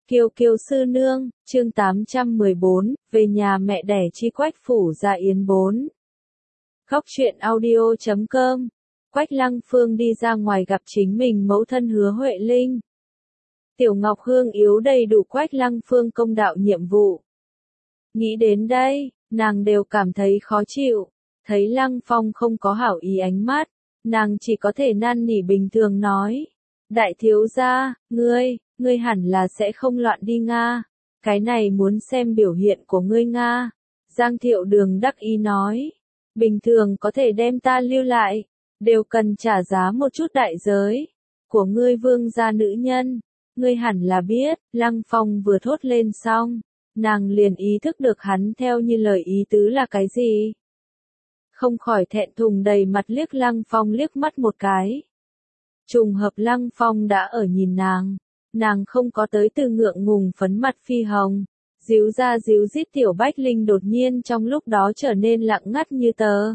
Kiều Kiều sư nương, chương 814, về nhà mẹ đẻ chi Quách phủ Dạ Yến 4. Khóc chuyện audio.com. Quách Lăng Phương đi ra ngoài gặp chính mình mẫu thân Hứa Huệ Linh. Tiểu Ngọc Hương yếu đầy đủ Quách Lăng Phương công đạo nhiệm vụ. Nghĩ đến đây, nàng đều cảm thấy khó chịu, thấy Lăng Phong không có hảo ý ánh mắt, nàng chỉ có thể năn nỉ bình thường nói. Đại thiếu gia, ngươi hẳn là sẽ không loạn đi Nga. Cái này muốn xem biểu hiện của ngươi Nga. Giang Thiệu Đường đắc ý nói. Bình thường có thể đem ta lưu lại, đều cần trả giá một chút đại giới. Của ngươi vương gia nữ nhân, ngươi hẳn là biết. Lăng Phong vừa thốt lên xong, nàng liền ý thức được hắn theo như lời ý tứ là cái gì. Không khỏi thẹn thùng đầy mặt liếc Lăng Phong liếc mắt một cái. Trùng hợp Lăng Phong đã ở nhìn nàng không có tới từ ngượng ngùng phấn mặt phi hồng, díu ra díu dít Tiểu Bách Linh đột nhiên trong lúc đó trở nên lặng ngắt như tờ.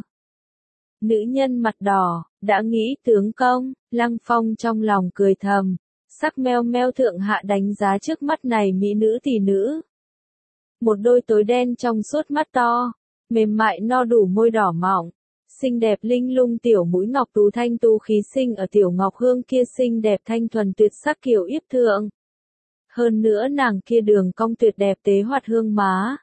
Nữ nhân mặt đỏ, đã nghĩ tướng công, Lăng Phong trong lòng cười thầm, sắc meo meo thượng hạ đánh giá trước mắt này mỹ nữ tỷ nữ. Một đôi tối đen trong suốt mắt to, mềm mại no đủ môi đỏ mỏng. Xinh đẹp linh lung tiểu mũi ngọc tú thanh tú khí sinh ở Tiểu Ngọc Hương kia xinh đẹp thanh thuần tuyệt sắc kiều yếp thượng. Hơn nữa nàng kia đường cong tuyệt đẹp tế hoạt hương má.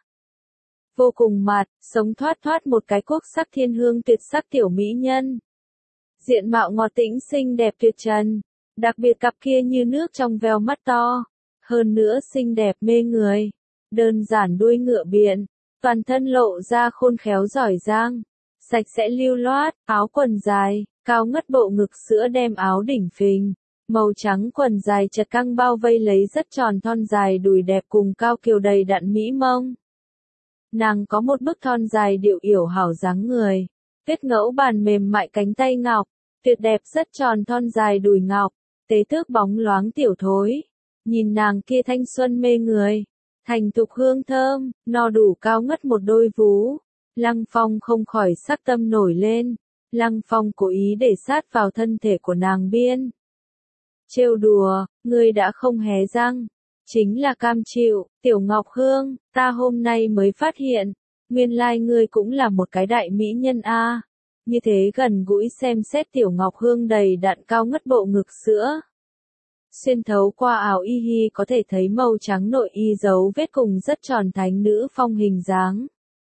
Vô cùng mạt, sống thoát thoát một cái quốc sắc thiên hương tuyệt sắc tiểu mỹ nhân. Diện mạo ngọt tĩnh xinh đẹp tuyệt trần, đặc biệt cặp kia như nước trong veo mắt to. Hơn nữa xinh đẹp mê người, đơn giản đuôi ngựa biện, toàn thân lộ ra khôn khéo giỏi giang. Sạch sẽ lưu loát, áo quần dài, cao ngất bộ ngực sữa đem áo đỉnh phình, màu trắng quần dài chật căng bao vây lấy rất tròn thon dài đùi đẹp cùng cao kiều đầy đặn mỹ mông. Nàng có một bức thon dài điệu yểu hảo dáng người, kết ngẫu bàn mềm mại cánh tay ngọc, tuyệt đẹp rất tròn thon dài đùi ngọc, tế thước bóng loáng tiểu thối. Nhìn nàng kia thanh xuân mê người, thành thục hương thơm, no đủ cao ngất một đôi vú. Lăng Phong không khỏi sắc tâm nổi lên, Lăng Phong cố ý để sát vào thân thể của nàng biên. Trêu đùa, ngươi đã không hé răng, chính là cam chịu. Tiểu Ngọc Hương, ta hôm nay mới phát hiện, nguyên lai ngươi cũng là một cái đại mỹ nhân a. Như thế gần gũi xem xét Tiểu Ngọc Hương đầy đặn cao ngất bộ ngực sữa. Xuyên thấu qua áo y hi có thể thấy màu trắng nội y dấu vết cùng rất tròn thánh nữ phong hình dáng.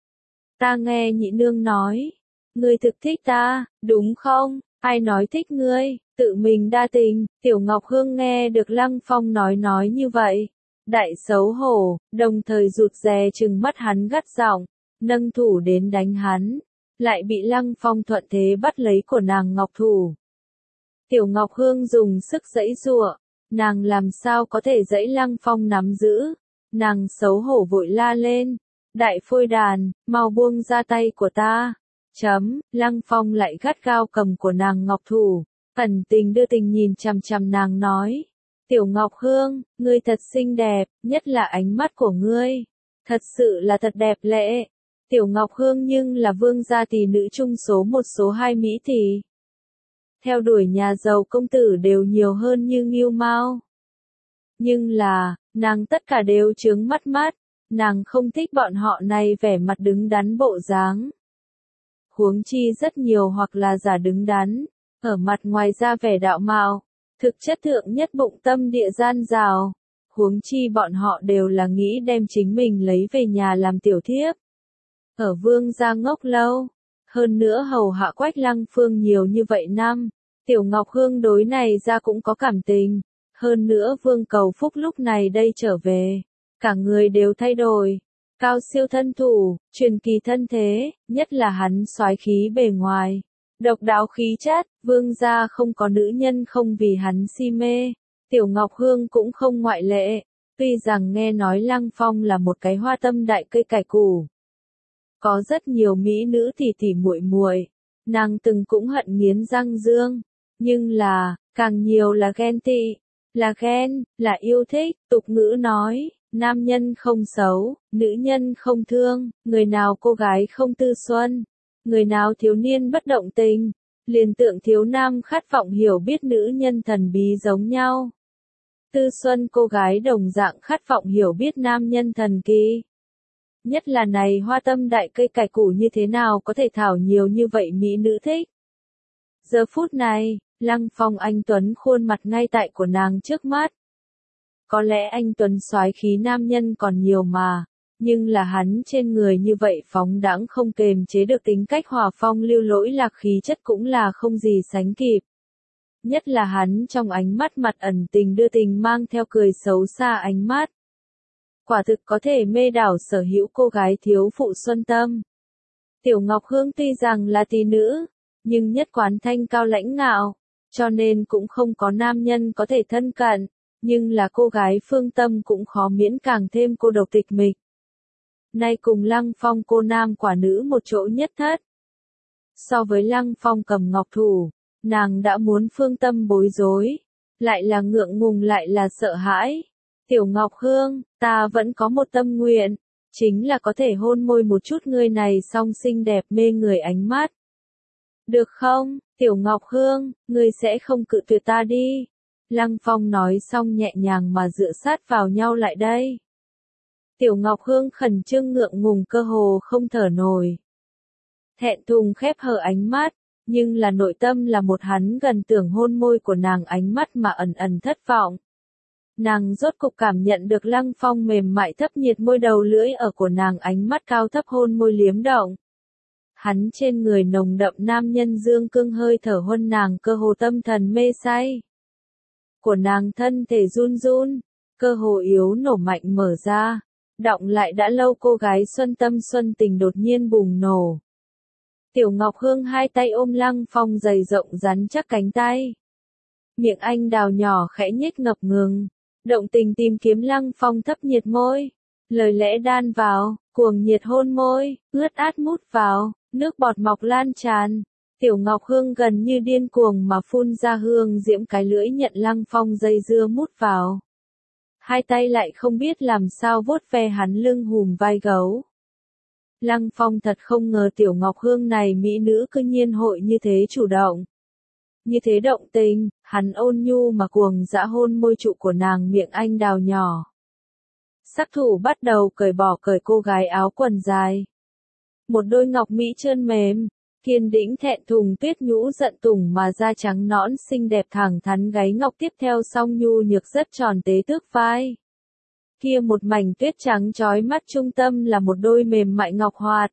Ta nghe nhị nương nói, ngươi thực thích ta, đúng không? Ai nói thích ngươi, tự mình đa tình. Tiểu Ngọc Hương nghe được Lăng Phong nói như vậy, đại xấu hổ, đồng thời rụt rè trừng mắt hắn gắt giọng, nâng thủ đến đánh hắn, lại bị Lăng Phong thuận thế bắt lấy của nàng ngọc thủ. Tiểu Ngọc Hương dùng sức giãy giụa, nàng làm sao có thể giãy Lăng Phong nắm giữ, nàng xấu hổ vội la lên. Đại phôi đàn, mau buông ra tay của ta. Lăng Phong lại gắt gao cầm của nàng ngọc thủ, ẩn tình đưa tình nhìn chằm chằm nàng nói. Tiểu Ngọc Hương, ngươi thật xinh đẹp, nhất là ánh mắt của ngươi. Thật sự là thật đẹp lệ. Tiểu Ngọc Hương nhưng là vương gia tỷ nữ trung số 1 số 2 mỹ tỷ. Theo đuổi nhà giàu công tử đều nhiều hơn như Ngưu Mao. Nhưng là, nàng tất cả đều chướng mắt. Nàng không thích bọn họ này vẻ mặt đứng đắn bộ dáng. Huống chi rất nhiều hoặc là giả đứng đắn, ở mặt ngoài ra vẻ đạo mạo, thực chất thượng nhất bụng tâm địa gian rào. Huống chi bọn họ đều là nghĩ đem chính mình lấy về nhà làm tiểu thiếp. Ở vương gia ngốc lâu, hơn nữa hầu hạ Quách Lăng Phương nhiều như vậy năm, Tiểu Ngọc Hương đối này ra cũng có cảm tình. Hơn nữa Vương Cầu Phúc lúc này đây trở về. Cả người đều thay đổi, cao siêu thân thủ, truyền kỳ thân thế, nhất là hắn soái khí bề ngoài, độc đáo khí chất, vương gia không có nữ nhân không vì hắn si mê, Tiểu Ngọc Hương cũng không ngoại lệ. Tuy rằng nghe nói Lăng Phong là một cái hoa tâm đại cây cải củ, có rất nhiều mỹ nữ tỷ tỷ muội muội, nàng từng cũng hận nghiến răng dương, nhưng là, càng nhiều là ghen tị, là ghen, là yêu thích. Tục ngữ nói, nam nhân không xấu, nữ nhân không thương, người nào cô gái không tư xuân, người nào thiếu niên bất động tình, liền tượng thiếu nam khát vọng hiểu biết nữ nhân thần bí giống nhau. Tư Xuân cô gái đồng dạng khát vọng hiểu biết nam nhân thần kỳ. Nhất là này hoa tâm đại cây cải củ như thế nào có thể thảo nhiều như vậy mỹ nữ thích. Giờ phút này, Lăng Phong anh Tuấn khuôn mặt ngay tại của nàng trước mắt. Có lẽ anh Tuấn soái khí nam nhân còn nhiều mà, nhưng là hắn trên người như vậy phóng đãng không kềm chế được tính cách hòa phong lưu lỗi lạc khí chất cũng là không gì sánh kịp. Nhất là hắn trong ánh mắt mặt ẩn tình đưa tình mang theo cười xấu xa ánh mắt. Quả thực có thể mê đảo sở hữu cô gái thiếu phụ xuân tâm. Tiểu Ngọc Hương tuy rằng là tỷ nữ, nhưng nhất quán thanh cao lãnh ngạo, cho nên cũng không có nam nhân có thể thân cận, nhưng là cô gái phương tâm cũng khó miễn càng thêm cô độc tịch mịch. Nay cùng Lăng Phong cô nam quả nữ một chỗ nhất thất. So với Lăng Phong cầm ngọc thủ, nàng đã muốn phương tâm bối rối, lại là ngượng ngùng lại là sợ hãi. Tiểu Ngọc Hương, ta vẫn có một tâm nguyện, chính là có thể hôn môi một chút ngươi này song xinh đẹp mê người ánh mắt. Được không, Tiểu Ngọc Hương, ngươi sẽ không cự tuyệt ta đi. Lăng Phong nói xong nhẹ nhàng mà dựa sát vào nhau lại đây. Tiểu Ngọc Hương khẩn trương ngượng ngùng cơ hồ không thở nổi. Thẹn thùng khép hờ ánh mắt, nhưng là nội tâm là một hắn gần tưởng hôn môi của nàng ánh mắt mà ẩn ẩn thất vọng. Nàng rốt cục cảm nhận được Lăng Phong mềm mại thấp nhiệt môi đầu lưỡi ở của nàng ánh mắt cao thấp hôn môi liếm động. Hắn trên người nồng đậm nam nhân dương cương hơi thở huân nàng cơ hồ tâm thần mê say. Của nàng thân thể run run, cơ hồ yếu nổ mạnh mở ra, động lại đã lâu cô gái xuân tâm xuân tình đột nhiên bùng nổ. Tiểu Ngọc Hương hai tay ôm Lăng Phong dày rộng rắn chắc cánh tay. Miệng anh đào nhỏ khẽ nhếch ngập ngừng, động tình tìm kiếm Lăng Phong thấp nhiệt môi. Lời lẽ đan vào, cuồng nhiệt hôn môi, ướt át mút vào, nước bọt mọc lan tràn. Tiểu Ngọc Hương gần như điên cuồng mà phun ra hương diễm cái lưỡi nhận Lăng Phong dây dưa mút vào. Hai tay lại không biết làm sao vuốt ve hắn lưng hùm vai gấu. Lăng Phong thật không ngờ Tiểu Ngọc Hương này mỹ nữ cư nhiên hội như thế chủ động. Như thế động tình, hắn ôn nhu mà cuồng dã hôn môi trụ của nàng miệng anh đào nhỏ. Sắc thủ bắt đầu cởi cô gái áo quần dài. Một đôi ngọc mỹ trơn mềm, kiên đĩnh thẹn thùng tuyết nhũ giận tùng mà da trắng nõn xinh đẹp thẳng thắn gáy ngọc tiếp theo song nhu nhược rất tròn tế tước vai. Kia một mảnh tuyết trắng chói mắt trung tâm là một đôi mềm mại ngọc hoạt.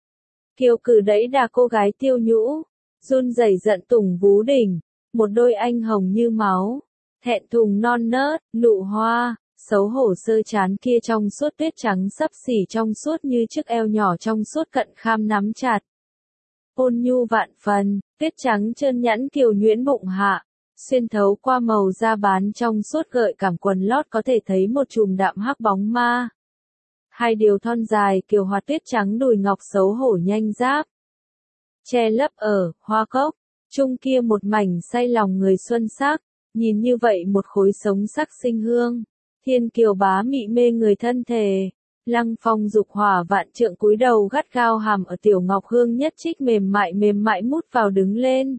Kiều cử đẩy đà cô gái tiêu nhũ, run rẩy giận tùng vú đỉnh, một đôi anh hồng như máu, thẹn thùng non nớt, nụ hoa, xấu hổ sơ chán kia trong suốt tuyết trắng sấp xỉ trong suốt như chiếc eo nhỏ trong suốt cận kham nắm chặt. Ôn nhu vạn phần, tuyết trắng trơn nhẵn kiều nhuyễn bụng hạ, xuyên thấu qua màu da bán trong suốt gợi cảm quần lót có thể thấy một chùm đạm hắc bóng ma. Hai điều thon dài kiều hoạt tuyết trắng đùi ngọc xấu hổ nhanh giáp. Che lấp ở, hoa cốc, chung kia một mảnh say lòng người xuân sắc, nhìn như vậy một khối sống sắc sinh hương. Thiên kiều bá mị mê người thân thể. Lăng Phong dục hỏa vạn trượng cúi đầu gắt gao hàm ở Tiểu Ngọc Hương nhất trích mềm mại mút vào đứng lên.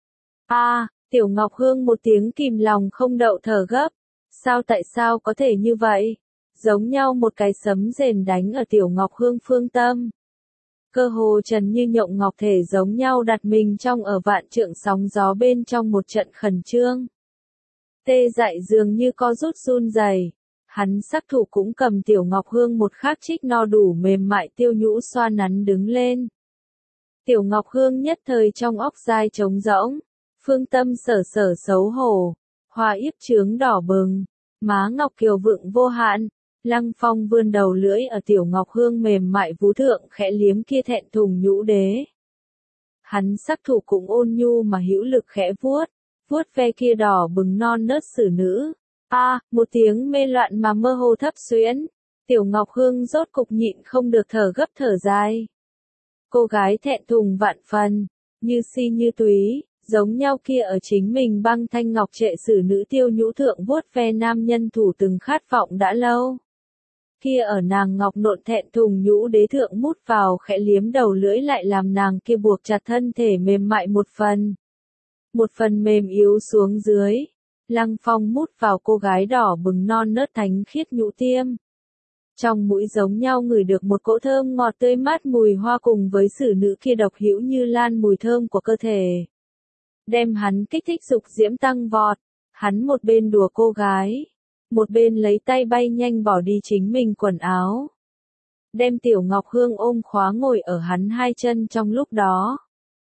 Tiểu Ngọc Hương một tiếng kìm lòng không đậu thở gấp. Tại sao có thể như vậy? Giống nhau một cái sấm rền đánh ở Tiểu Ngọc Hương phương tâm. Cơ hồ trần như nhộng ngọc thể giống nhau đặt mình trong ở vạn trượng sóng gió bên trong một trận khẩn trương. Tê dại dường như co rút run rẩy. Hắn sắc thủ cũng cầm Tiểu Ngọc Hương một khắc trích no đủ mềm mại tiêu nhũ xoa nắn đứng lên. Tiểu Ngọc Hương nhất thời trong óc dai trống rỗng, phương tâm sở xấu hổ, hoa yếp trướng đỏ bừng, má ngọc kiều vượng vô hạn. Lăng Phong vươn đầu lưỡi ở Tiểu Ngọc Hương mềm mại vú thượng khẽ liếm kia thẹn thùng nhũ đế. Hắn sắc thủ cũng ôn nhu mà hữu lực khẽ vuốt ve kia đỏ bừng non nớt xử nữ. Một tiếng mê loạn mà mơ hồ thấp xuyễn. Tiểu Ngọc Hương rốt cục nhịn không được thở gấp thở dài. Cô gái thẹn thùng vạn phần, như si như túy, giống nhau kia ở chính mình băng thanh ngọc trệ xử nữ tiêu nhũ thượng vuốt ve nam nhân thủ từng khát vọng đã lâu. Kia ở nàng ngọc nộn thẹn thùng nhũ đế thượng mút vào khẽ liếm đầu lưỡi lại làm nàng kia buộc chặt thân thể mềm mại một phần mềm yếu xuống dưới. Lăng Phong mút vào cô gái đỏ bừng non nớt thánh khiết nhũ tiêm. Trong mũi giống nhau ngửi được một cỗ thơm ngọt tươi mát mùi hoa cùng với xử nữ kia độc hữu như lan mùi thơm của cơ thể. Đem hắn kích thích dục diễm tăng vọt, hắn một bên đùa cô gái, một bên lấy tay bay nhanh bỏ đi chính mình quần áo. Đem Tiểu Ngọc Hương ôm khóa ngồi ở hắn hai chân trong lúc đó.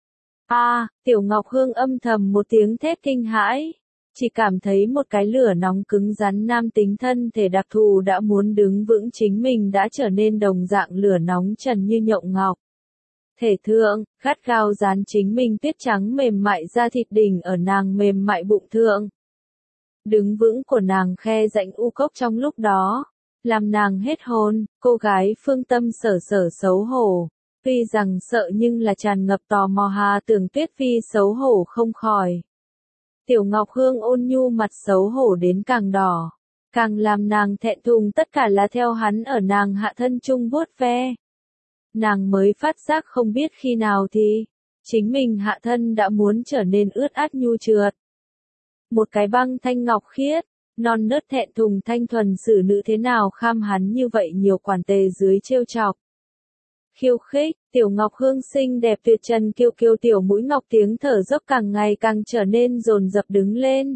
Tiểu Ngọc Hương âm thầm một tiếng thét kinh hãi. Chỉ cảm thấy một cái lửa nóng cứng rắn nam tính thân thể đặc thù đã muốn đứng vững chính mình đã trở nên đồng dạng lửa nóng trần như nhộng ngọc. Thể thượng, gắt gao dán chính mình tuyết trắng mềm mại da thịt đỉnh ở nàng mềm mại bụng thượng. Đứng vững của nàng khe rãnh u cốc trong lúc đó, làm nàng hết hồn, cô gái phương tâm sở xấu hổ. Tuy rằng sợ nhưng là tràn ngập tò mò Hà Tưởng Tuyết Phi xấu hổ không khỏi. Tiểu Ngọc Hương ôn nhu mặt xấu hổ đến càng đỏ, càng làm nàng thẹn thùng tất cả là theo hắn ở nàng hạ thân trung vuốt ve. Nàng mới phát giác không biết khi nào thì, chính mình hạ thân đã muốn trở nên ướt át nhu trượt. Một cái băng thanh ngọc khiết, non nớt thẹn thùng thanh thuần xử nữ thế nào kham hắn như vậy nhiều quản tề dưới trêu chọc. Khiêu khích, Tiểu Ngọc Hương xinh đẹp tuyệt trần kiêu kiêu tiểu mũi ngọc tiếng thở dốc càng ngày càng trở nên dồn dập đứng lên.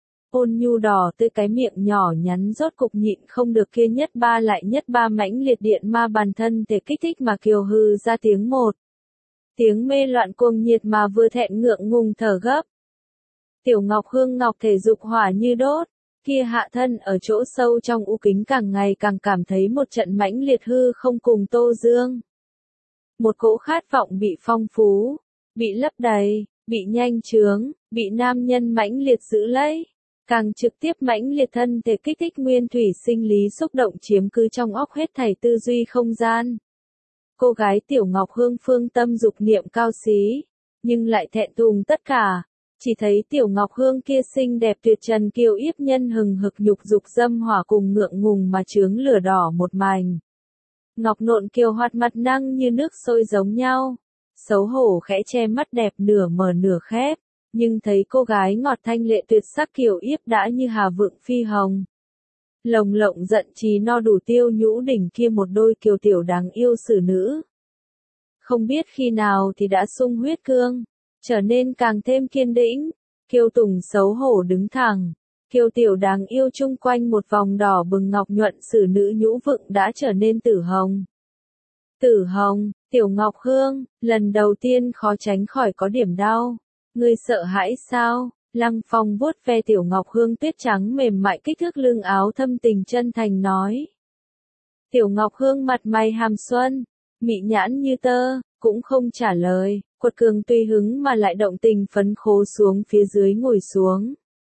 Ôn nhu đỏ tươi cái miệng nhỏ nhắn rốt cục nhịn không được kia nhất ba mãnh liệt điện ma bàn thân thể kích thích mà kiều hư ra tiếng một. Tiếng mê loạn cuồng nhiệt mà vừa thẹn ngượng ngùng thở gấp. Tiểu Ngọc Hương ngọc thể dục hỏa như đốt, kia hạ thân ở chỗ sâu trong u kính càng ngày càng cảm thấy một trận mãnh liệt hư không cùng tô dương. Một cỗ khát vọng bị phong phú, bị lấp đầy, bị nhanh chướng, bị nam nhân mãnh liệt giữ lấy, càng trực tiếp mãnh liệt thân thể kích thích nguyên thủy sinh lý xúc động chiếm cứ trong óc hết thảy tư duy không gian. Cô gái Tiểu Ngọc Hương phương tâm dục niệm cao xí, nhưng lại thẹn thùng tất cả, chỉ thấy Tiểu Ngọc Hương kia xinh đẹp tuyệt trần kiều yếp nhân hừng hực nhục dục dâm hỏa cùng ngượng ngùng mà chướng lửa đỏ một mảnh. Ngọc nộn kiều hoạt mặt năng như nước sôi giống nhau, xấu hổ khẽ che mắt đẹp nửa mở nửa khép, nhưng thấy cô gái ngọt thanh lệ tuyệt sắc kiều yếp đã như hà vượng phi hồng. Lồng lộng giận trí no đủ tiêu nhũ đỉnh kia một đôi kiều tiểu đáng yêu xử nữ. Không biết khi nào thì đã sung huyết cương, trở nên càng thêm kiên định, kiều tùng xấu hổ đứng thẳng. Kiều tiểu đáng yêu chung quanh một vòng đỏ bừng ngọc nhuận xử nữ nhũ vựng đã trở nên tử hồng. Tử hồng, Tiểu Ngọc Hương, lần đầu tiên khó tránh khỏi có điểm đau. Ngươi sợ hãi sao? Lăng Phong vuốt ve Tiểu Ngọc Hương tuyết trắng mềm mại kích thước lưng áo thâm tình chân thành nói. Tiểu Ngọc Hương mặt mày hàm xuân, mị nhãn như tơ, cũng không trả lời, quật cường tùy hứng mà lại động tình phấn khố xuống phía dưới ngồi xuống.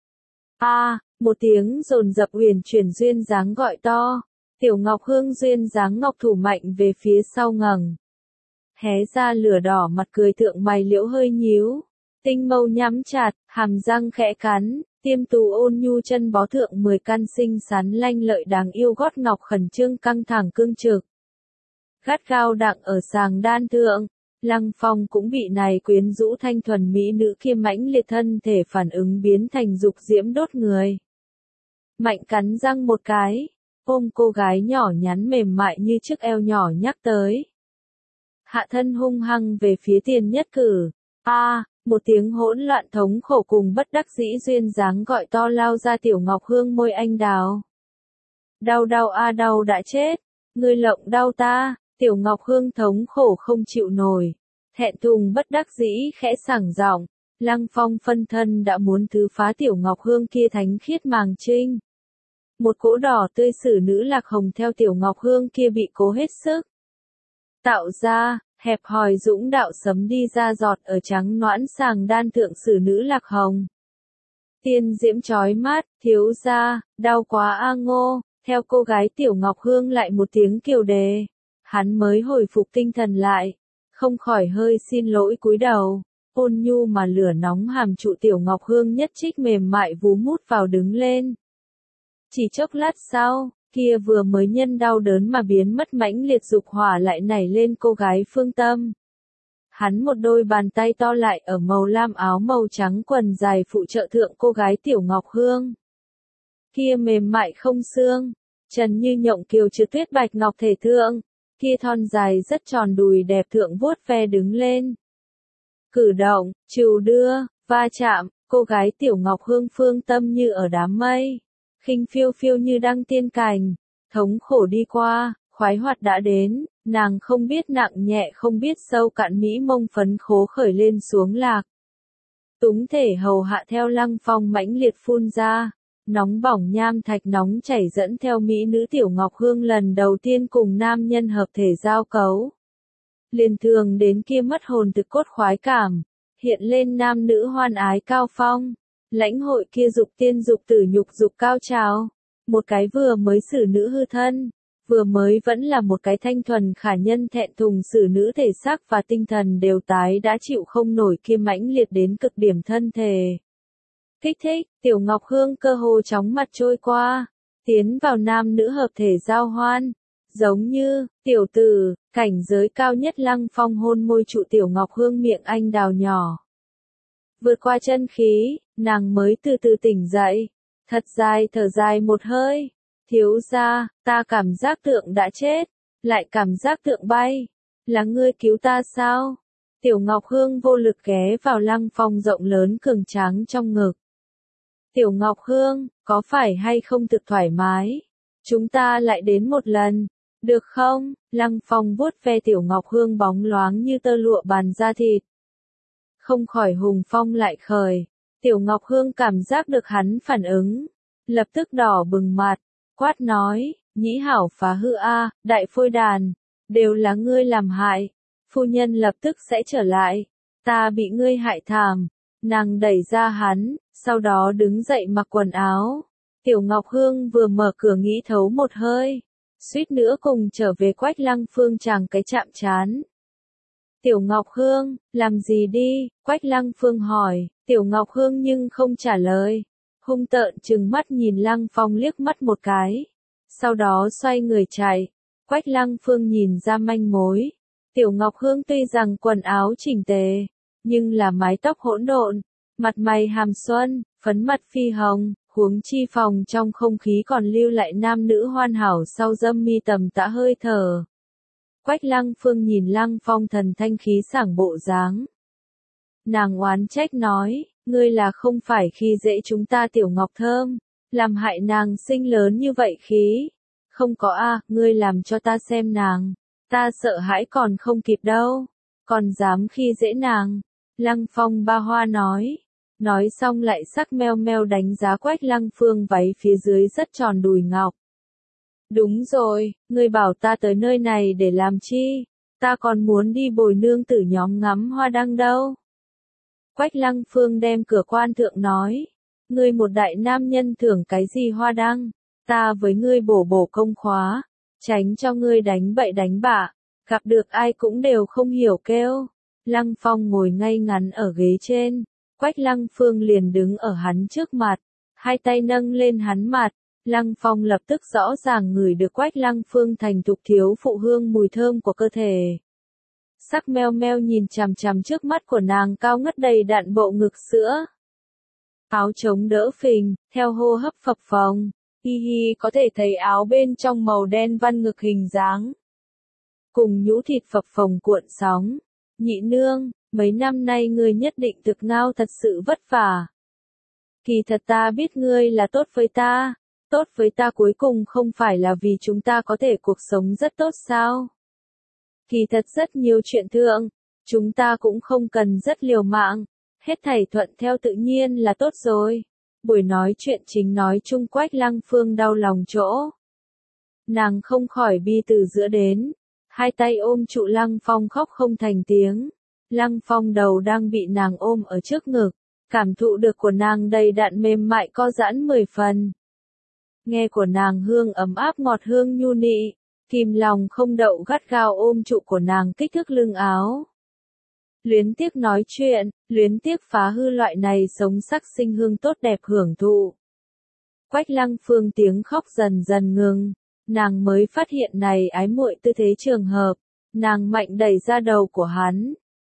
Một tiếng dồn dập uyển chuyển duyên dáng gọi to. Tiểu Ngọc Hương duyên dáng ngọc thủ mạnh về phía sau ngẩng. Hé ra lửa đỏ mặt cười thượng mày liễu hơi nhíu. Tinh mâu nhắm chặt, hàm răng khẽ cắn, tiêm tú ôn nhu chân bó thượng 10 căn xinh xắn lanh lợi đáng yêu gót ngọc khẩn trương căng thẳng cương trực. Gắt gao đặng ở sàng đan thượng. Lăng Phong cũng bị này quyến rũ thanh thuần mỹ nữ kia mãnh liệt thân thể phản ứng biến thành dục diễm đốt người. Mạnh cắn răng một cái, ôm cô gái nhỏ nhắn mềm mại như chiếc eo nhỏ nhắc tới. Hạ thân hung hăng về phía tiền nhất cử. Một tiếng hỗn loạn thống khổ cùng bất đắc dĩ duyên dáng gọi to lao ra Tiểu Ngọc Hương môi anh đào. Đau đau đã chết, ngươi lộng đau ta. Tiểu Ngọc Hương thống khổ không chịu nổi, thẹn thùng bất đắc dĩ khẽ sảng giọng. Lăng Phong phân thân đã muốn thứ phá Tiểu Ngọc Hương kia thánh khiết màng trinh. Một cỗ đỏ tươi xử nữ lạc hồng theo Tiểu Ngọc Hương kia bị cố hết sức tạo ra, hẹp hòi dũng đạo sấm đi ra giọt ở trắng noãn sàng đan thượng xử nữ lạc hồng. Tiên diễm chói mắt, thiếu gia, đau quá Ngô, theo cô gái Tiểu Ngọc Hương lại một tiếng kiều đề. Hắn mới hồi phục tinh thần lại, không khỏi hơi xin lỗi cúi đầu, ôn nhu mà lửa nóng hàm trụ Tiểu Ngọc Hương nhất trích mềm mại vú mút vào đứng lên. Chỉ chốc lát sau, kia vừa mới nhân đau đớn mà biến mất mãnh liệt dục hỏa lại nảy lên cô gái phương tâm. Hắn một đôi bàn tay to lại ở màu lam áo màu trắng quần dài phụ trợ thượng cô gái Tiểu Ngọc Hương. Kia mềm mại không xương, trần như nhộng kiều trừ tuyết bạch ngọc thể thượng, kia thon dài rất tròn đùi đẹp thượng vuốt ve đứng lên. Cử động, trừu đưa, va chạm, cô gái Tiểu Ngọc Hương phương tâm như ở đám mây, khinh phiêu phiêu như đăng tiên cành, thống khổ đi qua, khoái hoạt đã đến, nàng không biết nặng nhẹ không biết sâu cạn mỹ mông phấn khố khởi lên xuống lạc. Túng thể hầu hạ theo Lăng Phong mãnh liệt phun ra, nóng bỏng nham thạch nóng chảy dẫn theo mỹ nữ Tiểu Ngọc Hương lần đầu tiên cùng nam nhân hợp thể giao cấu. Liền thường đến kia mất hồn thực cốt khoái cảm, hiện lên nam nữ hoan ái cao phong, lãnh hội kia dục tiên dục tử nhục dục cao trào, một cái vừa mới xử nữ hư thân, vừa mới vẫn là một cái thanh thuần khả nhân thẹn thùng xử nữ thể xác và tinh thần đều tái đã chịu không nổi kia mãnh liệt đến cực điểm thân thể. Kích thích, Tiểu Ngọc Hương cơ hồ chóng mặt trôi qua, tiến vào nam nữ hợp thể giao hoan, giống như, tiểu tử, cảnh giới cao nhất Lăng Phong hôn môi trụ Tiểu Ngọc Hương miệng anh đào nhỏ. Vượt qua chân khí, nàng mới từ từ tỉnh dậy, thật dài thở dài một hơi, thiếu gia, ta cảm giác tượng đã chết, lại cảm giác tượng bay, là ngươi cứu ta sao? Tiểu Ngọc Hương vô lực ghé vào Lăng Phong rộng lớn cường tráng trong ngực. Tiểu Ngọc Hương, có phải hay không thực thoải mái? Chúng ta lại đến một lần, được không? Lăng Phong vuốt ve Tiểu Ngọc Hương bóng loáng như tơ lụa bàn da thịt. Không khỏi hùng phong lại khởi, Tiểu Ngọc Hương cảm giác được hắn phản ứng, lập tức đỏ bừng mặt, quát nói, nhĩ hảo phá hư a, đại phôi đàn, đều là ngươi làm hại, phu nhân lập tức sẽ trở lại, ta bị ngươi hại thảm. Nàng đẩy ra hắn, sau đó đứng dậy mặc quần áo. Tiểu Ngọc Hương vừa mở cửa nghĩ thấu một hơi, suýt nữa cùng trở về Quách Lăng Phương chàng cái chạm trán. Tiểu Ngọc Hương, làm gì đi? Quách Lăng Phương hỏi, Tiểu Ngọc Hương nhưng không trả lời. Hung tợn trừng mắt nhìn Lăng Phong liếc mắt một cái. Sau đó xoay người chạy. Quách Lăng Phương nhìn ra manh mối. Tiểu Ngọc Hương tuy rằng quần áo chỉnh tề, nhưng là mái tóc hỗn độn, mặt mày hàm xuân, phấn mặt phi hồng, huống chi phòng trong không khí còn lưu lại nam nữ hoàn hảo sau dâm mi tầm tã hơi thở. Quách Lăng Phương nhìn Lăng Phong thần thanh khí sảng bộ dáng. Nàng oán trách nói, ngươi là không phải khi dễ chúng ta Tiểu Ngọc Thơm, làm hại nàng sinh lớn như vậy khí. Không có a, ngươi làm cho ta xem nàng, ta sợ hãi còn không kịp đâu, còn dám khi dễ nàng. Lăng Phong ba hoa nói xong lại sắc meo meo đánh giá Quách Lăng Phương váy phía dưới rất tròn đùi ngọc. Đúng rồi, ngươi bảo ta tới nơi này để làm chi, ta còn muốn đi bồi nương tử nhóm ngắm hoa đăng đâu. Quách Lăng Phương đem cửa quan thượng nói, ngươi một đại nam nhân thưởng cái gì hoa đăng, ta với ngươi bổ công khóa, tránh cho ngươi đánh bậy đánh bạ, gặp được ai cũng đều không hiểu kêu. Lăng Phong ngồi ngay ngắn ở ghế trên, Quách Lăng Phương liền đứng ở hắn trước mặt, hai tay nâng lên hắn mặt, Lăng Phong lập tức rõ ràng ngửi được Quách Lăng Phương thành thục thiếu phụ hương mùi thơm của cơ thể. Sắc meo meo nhìn chằm chằm trước mắt của nàng cao ngất đầy đặn bộ ngực sữa. Áo chống đỡ phình, theo hô hấp phập phồng, hi hi có thể thấy áo bên trong màu đen văn ngực hình dáng. Cùng nhũ thịt phập phồng cuộn sóng. Nhị nương, mấy năm nay ngươi nhất định thực ngao thật sự vất vả. Kỳ thật ta biết ngươi là tốt với ta cuối cùng không phải là vì chúng ta có thể cuộc sống rất tốt sao? Kỳ thật rất nhiều chuyện thượng, chúng ta cũng không cần rất liều mạng, hết thảy thuận theo tự nhiên là tốt rồi. Buổi nói chuyện chính nói chung Quách Lăng Phương đau lòng chỗ. Nàng không khỏi bi từ giữa đến. Hai tay ôm trụ Lăng Phong khóc không thành tiếng. Lăng Phong đầu đang bị nàng ôm ở trước ngực, cảm thụ được của nàng đầy đặn mềm mại co giãn 10 phần. Nghe của nàng hương ấm áp ngọt hương nhu nị, kìm lòng không đậu gắt gao ôm trụ của nàng kích thước lưng áo. Luyến tiếc nói chuyện, luyến tiếc phá hư loại này sống sắc sinh hương tốt đẹp hưởng thụ. Quách Lăng Phương tiếng khóc dần dần ngừng. Nàng mới phát hiện này ái muội tư thế trường hợp, nàng mạnh đẩy ra đầu của hắn,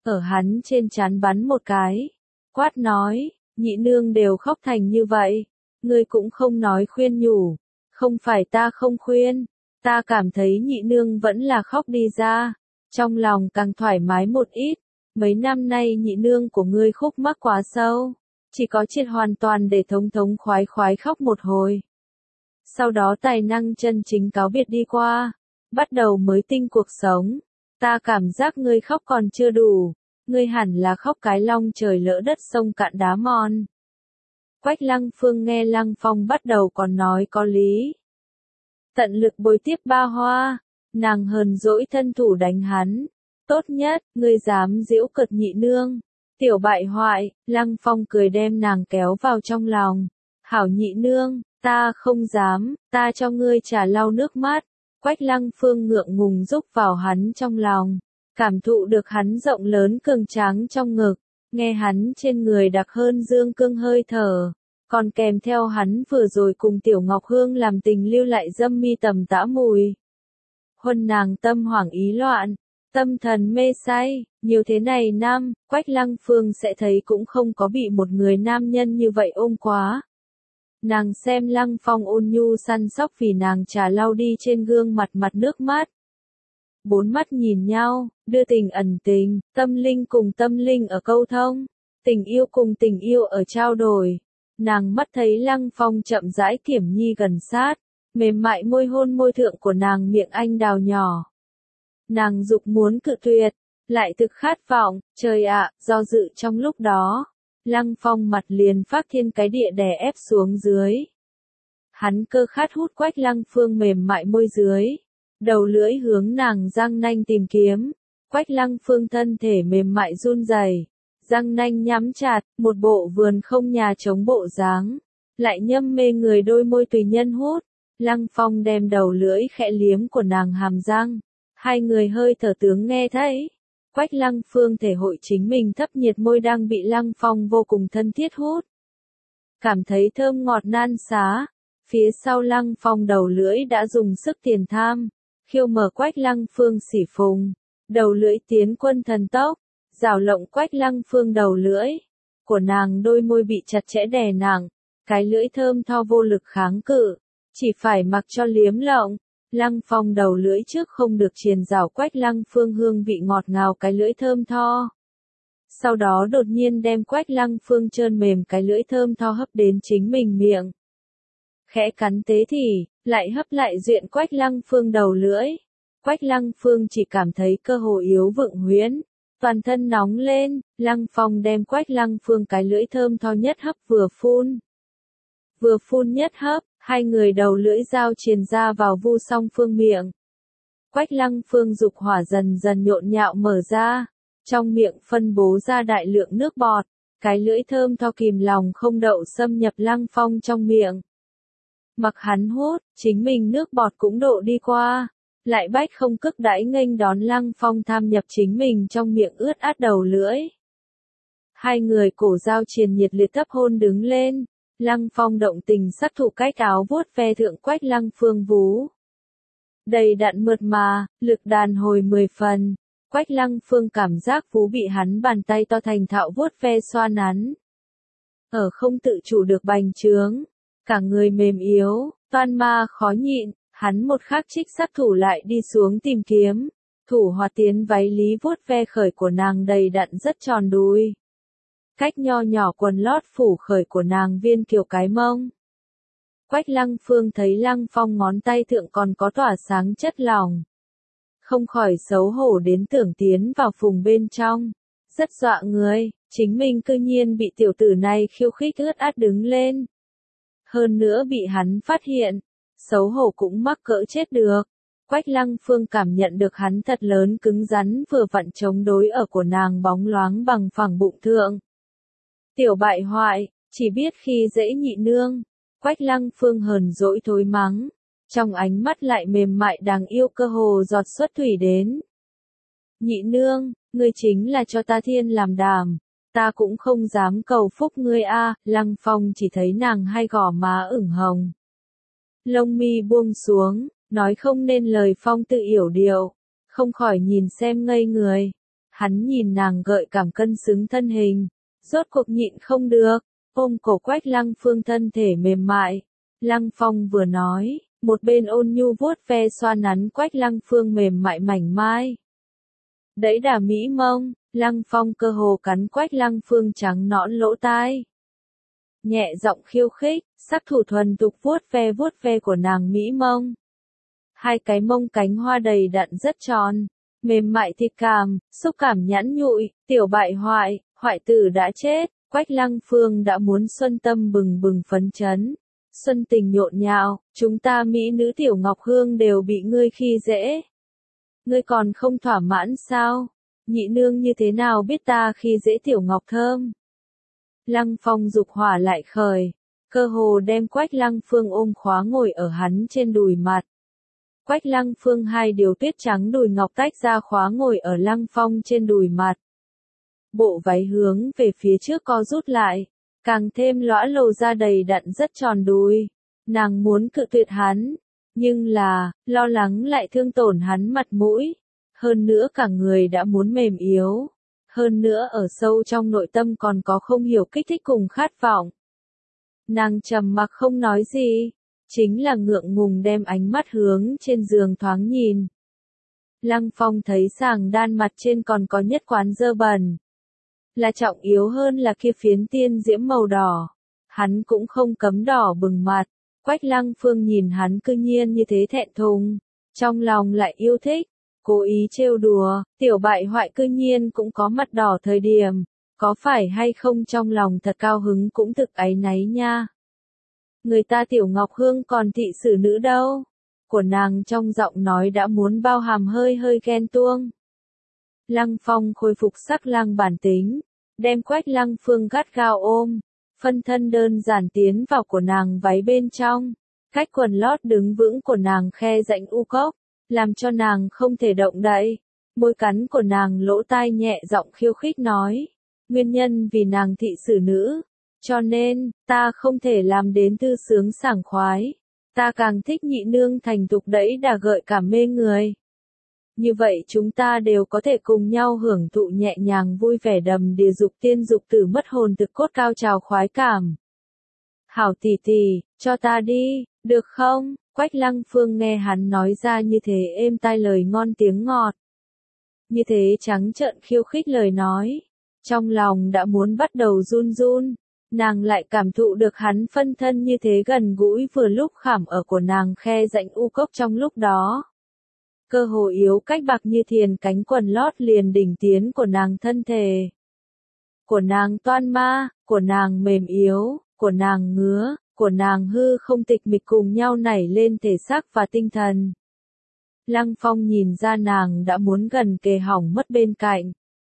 ở hắn trên trán bắn một cái, quát nói, nhị nương đều khóc thành như vậy, ngươi cũng không nói khuyên nhủ, không phải ta không khuyên, ta cảm thấy nhị nương vẫn là khóc đi ra, trong lòng càng thoải mái một ít, mấy năm nay nhị nương của ngươi khúc mắc quá sâu, chỉ có triệt hoàn toàn để thống thống khoái khoái khóc một hồi. Sau đó tài năng chân chính cáo biệt đi qua, bắt đầu mới tinh cuộc sống, ta cảm giác ngươi khóc còn chưa đủ, ngươi hẳn là khóc cái long trời lỡ đất sông cạn đá mòn. Quách Lăng Phương nghe Lăng Phong bắt đầu còn nói có lý. Tận lực bồi tiếp Ba Hoa, nàng hờn dỗi thân thủ đánh hắn. Tốt nhất, ngươi dám giễu cợt nhị nương. Tiểu bại hoại, Lăng Phong cười đem nàng kéo vào trong lòng. Hảo nhị nương, ta không dám, ta cho ngươi trà lau nước mắt. Quách Lăng Phương ngượng ngùng rúc vào hắn trong lòng. Cảm thụ được hắn rộng lớn cường tráng trong ngực. Nghe hắn trên người đặc hơn dương cương hơi thở. Còn kèm theo hắn vừa rồi cùng Tiểu Ngọc Hương làm tình lưu lại dâm mi tầm tã mùi. Huân nàng tâm hoảng ý loạn, tâm thần mê say, nhiều thế này năm, Quách Lăng Phương sẽ thấy cũng không có bị một người nam nhân như vậy ôm quá. Nàng xem Lăng Phong ôn nhu săn sóc vì nàng trà lau đi trên gương mặt nước mắt. Bốn mắt nhìn nhau, đưa tình ẩn tình, tâm linh cùng tâm linh ở câu thông, tình yêu cùng tình yêu ở trao đổi. Nàng mắt thấy Lăng Phong chậm rãi Kiểm Nhi gần sát, mềm mại môi hôn môi thượng của nàng miệng anh đào nhỏ. Nàng dục muốn cự tuyệt, lại thực khát vọng, trời ạ, do dự trong lúc đó. Lăng Phong mặt liền phát thiên cái địa đè ép xuống dưới. Hắn cơ khát hút Quách Lăng Phương mềm mại môi dưới. Đầu lưỡi hướng nàng răng nanh tìm kiếm. Quách Lăng Phương thân thể mềm mại run rẩy, răng nanh nhắm chặt, một bộ vườn không nhà trống bộ dáng. Lại nhâm mê người đôi môi tùy nhân hút. Lăng Phong đem đầu lưỡi khẽ liếm của nàng hàm răng. Hai người hơi thở tướng nghe thấy. Quách Lăng Phương thể hội chính mình thấp nhiệt môi đang bị Lăng Phong vô cùng thân thiết hút. Cảm thấy thơm ngọt nan xá. Phía sau Lăng Phong đầu lưỡi đã dùng sức tiền tham. Khiêu mở Quách Lăng Phương xỉ phùng. Đầu lưỡi tiến quân thần tốc. Rào lộng Quách Lăng Phương đầu lưỡi. Của nàng đôi môi bị chặt chẽ đè nặng. Cái lưỡi thơm tho vô lực kháng cự. Chỉ phải mặc cho liếm lộng. Lăng Phong đầu lưỡi trước không được triền rào Quách Lăng Phương hương vị ngọt ngào cái lưỡi thơm tho. Sau đó đột nhiên đem Quách Lăng Phương trơn mềm cái lưỡi thơm tho hấp đến chính mình miệng. Khẽ cắn tế thì, lại hấp lại duyện Quách Lăng Phương đầu lưỡi. Quách Lăng Phương chỉ cảm thấy cơ hồ yếu vượng huyễn, toàn thân nóng lên, Lăng Phong đem Quách Lăng Phương cái lưỡi thơm tho nhất hấp vừa phun. Vừa phun nhất hấp, hai người đầu lưỡi dao triền ra vào Vu Song Phương miệng. Quách Lăng Phương dục hỏa dần dần nhộn nhạo mở ra, trong miệng phân bố ra đại lượng nước bọt, cái lưỡi thơm tho kìm lòng không đậu xâm nhập Lăng Phong trong miệng. Mặc hắn hút, chính mình nước bọt cũng độ đi qua, lại bách không cức đãi nghênh đón Lăng Phong tham nhập chính mình trong miệng ướt át đầu lưỡi. Hai người cổ giao triền nhiệt liệt thấp hôn đứng lên. Lăng Phong động tình sắc thủ cách áo vuốt ve thượng Quách Lăng Phương vú. Đầy đặn mượt mà, lực đàn hồi 10 phần. Quách Lăng Phương cảm giác vú bị hắn bàn tay to thành thạo vuốt ve xoa nắn. Ở không tự chủ được bành trướng, cả người mềm yếu, toan ma khó nhịn, hắn một khắc trích sắc thủ lại đi xuống tìm kiếm. Thủ hòa tiến váy lý vuốt ve khởi của nàng đầy đặn rất tròn đùi. Cách nho nhỏ quần lót phủ khởi của nàng viên kiều cái mông. Quách Lăng Phương thấy Lăng Phong ngón tay thượng còn có tỏa sáng chất lỏng. Không khỏi xấu hổ đến tưởng tiến vào phùng bên trong. Rất dọa người, chính mình cư nhiên bị tiểu tử này khiêu khích ướt át đứng lên. Hơn nữa bị hắn phát hiện, xấu hổ cũng mắc cỡ chết được. Quách Lăng Phương cảm nhận được hắn thật lớn cứng rắn vừa vặn chống đối ở của nàng bóng loáng bằng phẳng bụng thượng. Tiểu bại hoại, chỉ biết khi dễ nhị nương. Quách Lăng Phương hờn dỗi thối mắng. Trong ánh mắt lại mềm mại đáng yêu cơ hồ giọt xuất thủy đến. Nhị nương, ngươi chính là cho ta thiên làm đàm. Ta cũng không dám cầu phúc ngươi a. Lăng Phong chỉ thấy nàng hai gò má ửng hồng. Lông mi buông xuống, nói không nên lời phong tự yểu điệu. Không khỏi nhìn xem ngây người. Hắn nhìn nàng gợi cảm cân xứng thân hình, rốt cuộc nhịn không được, ôm cổ Quách Lăng Phương thân thể mềm mại. Lăng Phong vừa nói, một bên ôn nhu vuốt ve xoa nắn Quách Lăng Phương mềm mại mảnh mai. Đẫy đà mỹ mông, Lăng Phong cơ hồ cắn Quách Lăng Phương trắng nõn lỗ tai. Nhẹ giọng khiêu khích, sắc thủ thuần tục vuốt ve của nàng mỹ mông. Hai cái mông cánh hoa đầy đặn rất tròn, mềm mại thịt cảm, xúc cảm nhẵn nhụi, tiểu bại hoại, hoại tử đã chết, Quách Lăng Phương đã muốn xuân tâm bừng bừng phấn chấn. Xuân tình nhộn nhạo, chúng ta mỹ nữ tiểu Ngọc Hương đều bị ngươi khi dễ. Ngươi còn không thỏa mãn sao? Nhị nương như thế nào biết ta khi dễ tiểu Ngọc Thơm? Lăng Phong dục hỏa lại khởi, cơ hồ đem Quách Lăng Phương ôm khóa ngồi ở hắn trên đùi mặt. Quách Lăng Phương hai điều tuyết trắng đùi ngọc tách ra khóa ngồi ở Lăng Phong trên đùi mặt. Bộ váy hướng về phía trước co rút lại, càng thêm lõa lồ ra đầy đặn rất tròn đùi. Nàng muốn cự tuyệt hắn, nhưng là, lo lắng lại thương tổn hắn mặt mũi. Hơn nữa cả người đã muốn mềm yếu. Hơn nữa ở sâu trong nội tâm còn có không hiểu kích thích cùng khát vọng. Nàng trầm mặc không nói gì, chính là ngượng ngùng đem ánh mắt hướng trên giường thoáng nhìn. Lăng Phong thấy sàng đan mặt trên còn có nhất quán dơ bẩn. Là trọng yếu hơn là kia phiến tiên diễm màu đỏ. Hắn cũng không cấm đỏ bừng mặt. Quách Lăng Phương nhìn hắn cư nhiên như thế thẹn thùng, trong lòng lại yêu thích, cố ý trêu đùa, tiểu bại hoại cư nhiên cũng có mặt đỏ thời điểm, có phải hay không trong lòng thật cao hứng cũng thực áy náy nha. Người ta tiểu Ngọc Hương còn thị xử nữ đâu, của nàng trong giọng nói đã muốn bao hàm hơi hơi ghen tuông. Lăng Phong khôi phục sắc lang bản tính, đem Quách Lăng Phương gắt gao ôm. Phân thân đơn giản tiến vào của nàng váy bên trong, cách quần lót đứng vững của nàng khe rãnh u cốc, làm cho nàng không thể động đậy. Môi cắn của nàng lỗ tai nhẹ giọng khiêu khích nói, nguyên nhân vì nàng thị xử nữ, cho nên, ta không thể làm đến tư sướng sảng khoái, ta càng thích nhị nương thành tục đẫy đà gợi cảm mê người. Như vậy chúng ta đều có thể cùng nhau hưởng thụ nhẹ nhàng vui vẻ đầm đìa dục tiên dục tử mất hồn thực cốt cao trào khoái cảm. Hảo tỷ tỷ, cho ta đi, được không? Quách Lăng Phương nghe hắn nói ra như thế êm tai lời ngon tiếng ngọt. Như thế trắng trợn khiêu khích lời nói. Trong lòng đã muốn bắt đầu run run. Nàng lại cảm thụ được hắn phân thân như thế gần gũi vừa lúc khảm ở của nàng khe rãnh u cốc trong lúc đó. Cơ hồ yếu cách bạc như thiền cánh quần lót liền đỉnh tiến của nàng thân thể. Của nàng toan ma, của nàng mềm yếu, của nàng ngứa, của nàng hư không tịch mịch cùng nhau nảy lên thể xác và tinh thần. Lăng Phong nhìn ra nàng đã muốn gần kề hỏng mất bên cạnh.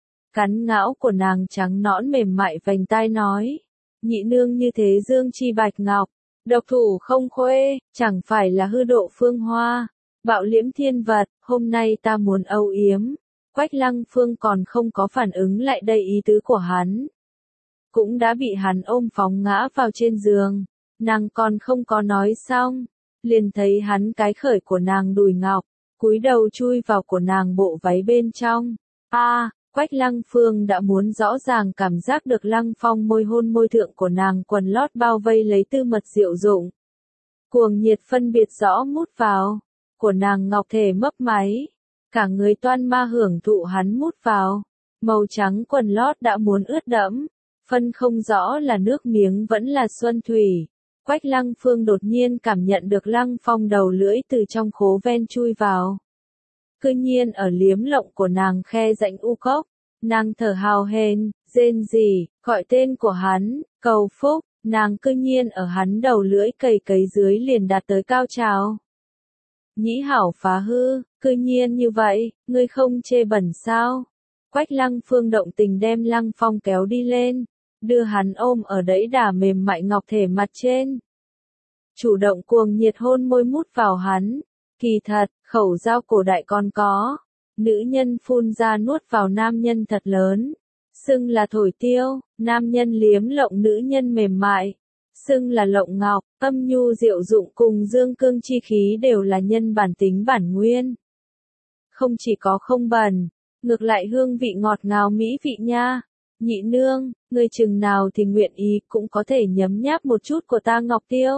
Cắn ngão của nàng trắng nõn mềm mại vành tai nói. Nhị nương như thế dương chi bạch ngọc, độc thủ không khuê, chẳng phải là hư độ phương hoa. Bạo liễm thiên vật, hôm nay ta muốn âu yếm. Quách Lăng Phương còn không có phản ứng lại đây ý tứ của hắn. Cũng đã bị hắn ôm phóng ngã vào trên giường. Nàng còn không có nói xong. Liền thấy hắn cái khởi của nàng đùi ngọc, cúi đầu chui vào của nàng bộ váy bên trong. Quách Lăng Phương đã muốn rõ ràng cảm giác được Lăng Phong môi hôn môi thượng của nàng quần lót bao vây lấy tư mật diệu dụng. Cuồng nhiệt phân biệt rõ mút vào. Của nàng ngọc thể mấp máy, cả người toan ma hưởng thụ hắn mút vào, màu trắng quần lót đã muốn ướt đẫm, phân không rõ là nước miếng vẫn là xuân thủy. Quách Lăng Phương đột nhiên cảm nhận được Lăng Phong đầu lưỡi từ trong khố ven chui vào. Cư nhiên ở liếm lộng của nàng khe rãnh u cốc, nàng thở hào hển, rên rỉ, gọi tên của hắn, cầu phúc, nàng cư nhiên ở hắn đầu lưỡi cày cấy dưới liền đạt tới cao trào. Nhĩ hảo phá hư, cư nhiên như vậy, ngươi không chê bẩn sao? Quách Lăng Phương động tình đem Lăng Phong kéo đi lên, đưa hắn ôm ở đẫy đà mềm mại ngọc thể mặt trên. Chủ động cuồng nhiệt hôn môi mút vào hắn, kỳ thật, khẩu dao cổ đại còn có. Nữ nhân phun ra nuốt vào nam nhân thật lớn. Xưng là thổi tiêu, nam nhân liếm lộng nữ nhân mềm mại. Xưng là lộng ngọc, âm nhu diệu dụng cùng dương cương chi khí đều là nhân bản tính bản nguyên. Không chỉ có không bẩn, ngược lại hương vị ngọt ngào mỹ vị nha. Nhị nương, người chừng nào thì nguyện ý cũng có thể nhấm nháp một chút của ta Ngọc Tiêu.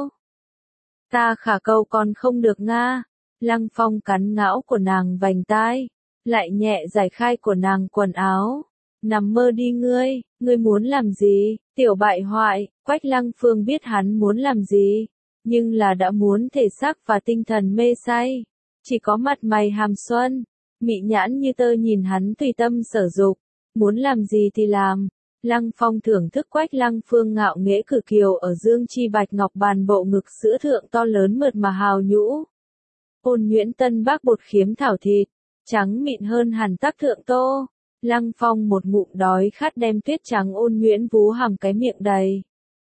Ta khả cầu còn không được nga. Lăng Phong cắn ngão của nàng vành tai, lại nhẹ giải khai của nàng quần áo. Nằm mơ đi ngươi muốn làm gì, tiểu bại hoại. Quách Lăng Phương biết hắn muốn làm gì, nhưng là đã muốn thể xác và tinh thần mê say. Chỉ có mặt mày hàm xuân, mị nhãn như tơ nhìn hắn tùy tâm sở dục, muốn làm gì thì làm. Lăng Phong thưởng thức Quách Lăng Phương ngạo nghễ cử kiều ở dương chi bạch ngọc bàn bộ ngực sữa thượng to lớn mượt mà hào nhũ. Ôn nhuyễn tân bác bột khiếm thảo thịt, trắng mịn hơn hẳn tắc thượng tô. Lăng Phong một ngụm đói khát đem tuyết trắng ôn nhuyễn vú hàm cái miệng đầy.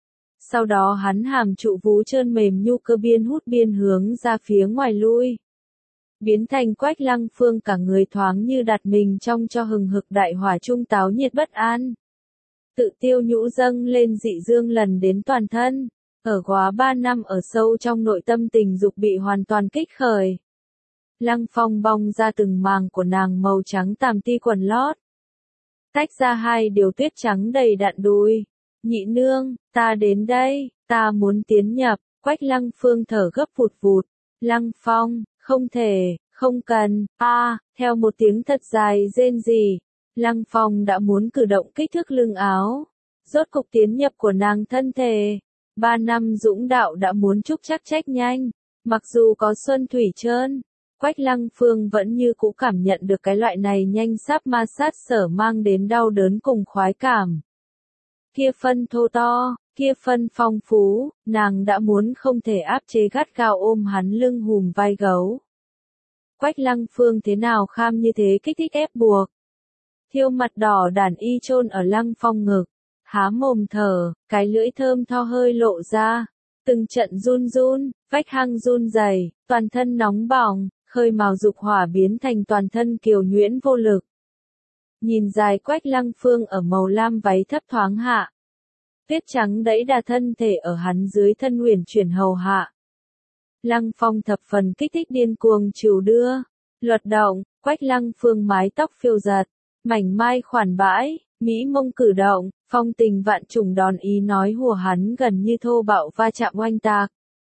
Sau đó hắn hàm trụ vú trơn mềm nhu cơ biên hút biên hướng ra phía ngoài lui. Biến thành Quách Lăng Phương cả người thoáng như đặt mình trong cho hừng hực đại hỏa trung táo nhiệt bất an. Tự tiêu nhũ dâng lên dị dương lần đến toàn thân, ở quá 3 năm ở sâu trong nội tâm tình dục bị hoàn toàn kích khởi. Lăng Phong bong ra từng màng của nàng màu trắng tàm ti quần lót. Tách ra hai điều tuyết trắng đầy đặn đùi. Nhị nương, ta đến đây, ta muốn tiến nhập. Quách Lăng Phương thở gấp vụt vụt. Lăng Phong, không thể, không cần, theo một tiếng thật dài rên rỉ. Lăng Phong đã muốn cử động kích thước lưng áo. Rốt cục tiến nhập của nàng thân thể. 3 năm dũng đạo đã muốn trúc chắc trách nhanh. Mặc dù có xuân thủy trơn, Quách Lăng Phương vẫn như cũ cảm nhận được cái loại này nhanh sắp ma sát sở mang đến đau đớn cùng khoái cảm. Kia phân thô to, kia phân phong phú, nàng đã muốn không thể áp chế gắt gao ôm hắn lưng hùm vai gấu. Quách Lăng Phương thế nào kham như thế kích thích ép buộc. Thiêu mặt đỏ đàn y chôn ở Lăng Phong ngực, há mồm thở, cái lưỡi thơm tho hơi lộ ra. Từng trận run run, vách hang run rẩy, toàn thân nóng bỏng, khơi mào dục hỏa biến thành toàn thân kiều nhuyễn vô lực. Nhìn dài Quách Lăng Phương ở màu lam váy thấp thoáng hạ. Tuyết trắng đẫy đà thân thể ở hắn dưới thân huyền chuyển hầu hạ. Lăng Phong thập phần kích thích điên cuồng trừu đưa, luật động, Quách Lăng Phương mái tóc phiêu giật, mảnh mai khoản bãi, mỹ mông cử động, phong tình vạn trùng đòn ý nói hùa hắn gần như thô bạo va chạm oanh tạc.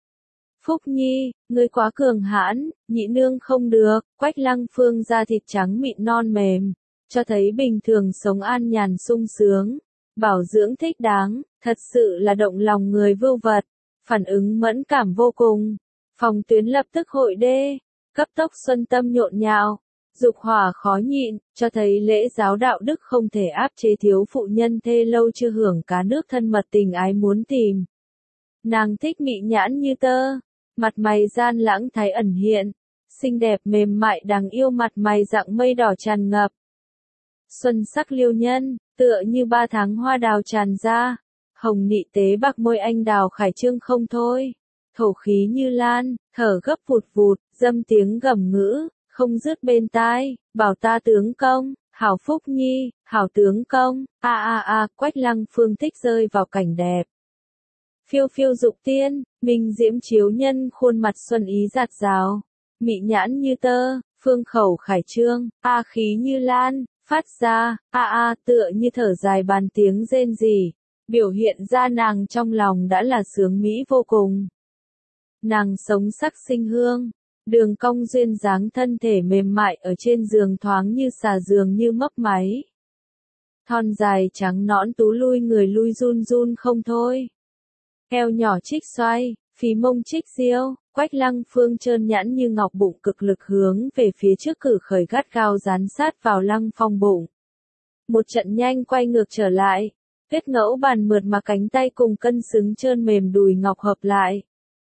Phúc Nhi, ngươi quá cường hãn, nhị nương không được. Quách Lăng Phương da thịt trắng mịn non mềm, cho thấy bình thường sống an nhàn sung sướng, bảo dưỡng thích đáng, thật sự là động lòng người vưu vật, phản ứng mẫn cảm vô cùng. Phòng tuyến lập tức hội đê, cấp tốc xuân tâm nhộn nhạo, dục hỏa khó nhịn, cho thấy lễ giáo đạo đức không thể áp chế thiếu phụ nhân thê lâu chưa hưởng cá nước thân mật tình ái muốn tìm. Nàng thích mị nhãn như tơ, mặt mày gian lãng thái ẩn hiện, xinh đẹp mềm mại đáng yêu, mặt mày dạng mây đỏ tràn ngập. Xuân sắc liêu nhân, tựa như 3 tháng hoa đào tràn ra, hồng nị tế bạc môi anh đào khải trương không thôi. Thổ khí như lan, thở gấp vụt vụt, dâm tiếng gầm ngữ, không dứt bên tai, bảo ta tướng công, hảo Phúc Nhi, hảo tướng công, Quách Lăng Phương thích rơi vào cảnh đẹp. Phiêu phiêu dục tiên, minh diễm chiếu nhân khuôn mặt xuân ý giạt rào, mị nhãn như tơ, phương khẩu khải trương, khí như lan, phát ra, tựa như thở dài bàn tiếng rên rỉ, biểu hiện ra nàng trong lòng đã là sướng mỹ vô cùng. Nàng sống sắc sinh hương, đường cong duyên dáng thân thể mềm mại ở trên giường thoáng như xà giường như mấp máy. Thon dài trắng nõn tú lui người lui run run không thôi. Eo nhỏ trích xoay, phí mông trích diêu, Quách Lăng Phương trơn nhẵn như ngọc bụng cực lực hướng về phía trước cử khởi gắt gao dán sát vào Lăng Phong bụng. Một trận nhanh quay ngược trở lại, tuyết ngẫu bàn mượt mà cánh tay cùng cân xứng trơn mềm đùi ngọc hợp lại.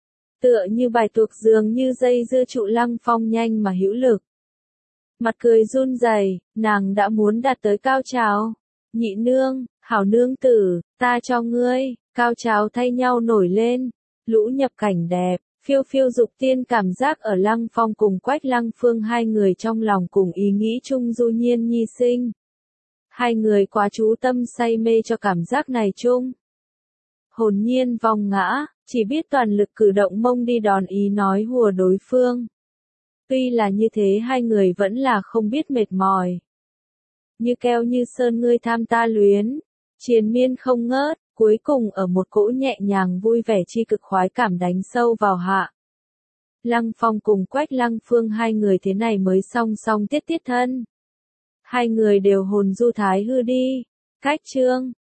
Tựa như bài tuộc dường như dây dưa trụ Lăng Phong nhanh mà hữu lực. Mặt cười run rẩy, nàng đã muốn đạt tới cao trào. Nhị nương, hảo nương tử, ta cho ngươi, cao trào thay nhau nổi lên, lũ nhập cảnh đẹp, phiêu phiêu dục tiên cảm giác ở Lăng Phong cùng Quách Lăng Phương hai người trong lòng cùng ý nghĩ chung du nhiên nhi sinh. Hai người quá chú tâm say mê cho cảm giác này chung. Hồn nhiên vòng ngã, chỉ biết toàn lực cử động mông đi đòn ý nói hùa đối phương. Tuy là như thế hai người vẫn là không biết mệt mỏi. Như keo như sơn ngươi tham ta luyến, triền miên không ngớt, cuối cùng ở một cỗ nhẹ nhàng vui vẻ chi cực khoái cảm đánh sâu vào hạ. Lăng Phong cùng Quách Lăng Phương hai người thế này mới song song tiết thân. Hai người đều hồn du thái hư đi. Cách chương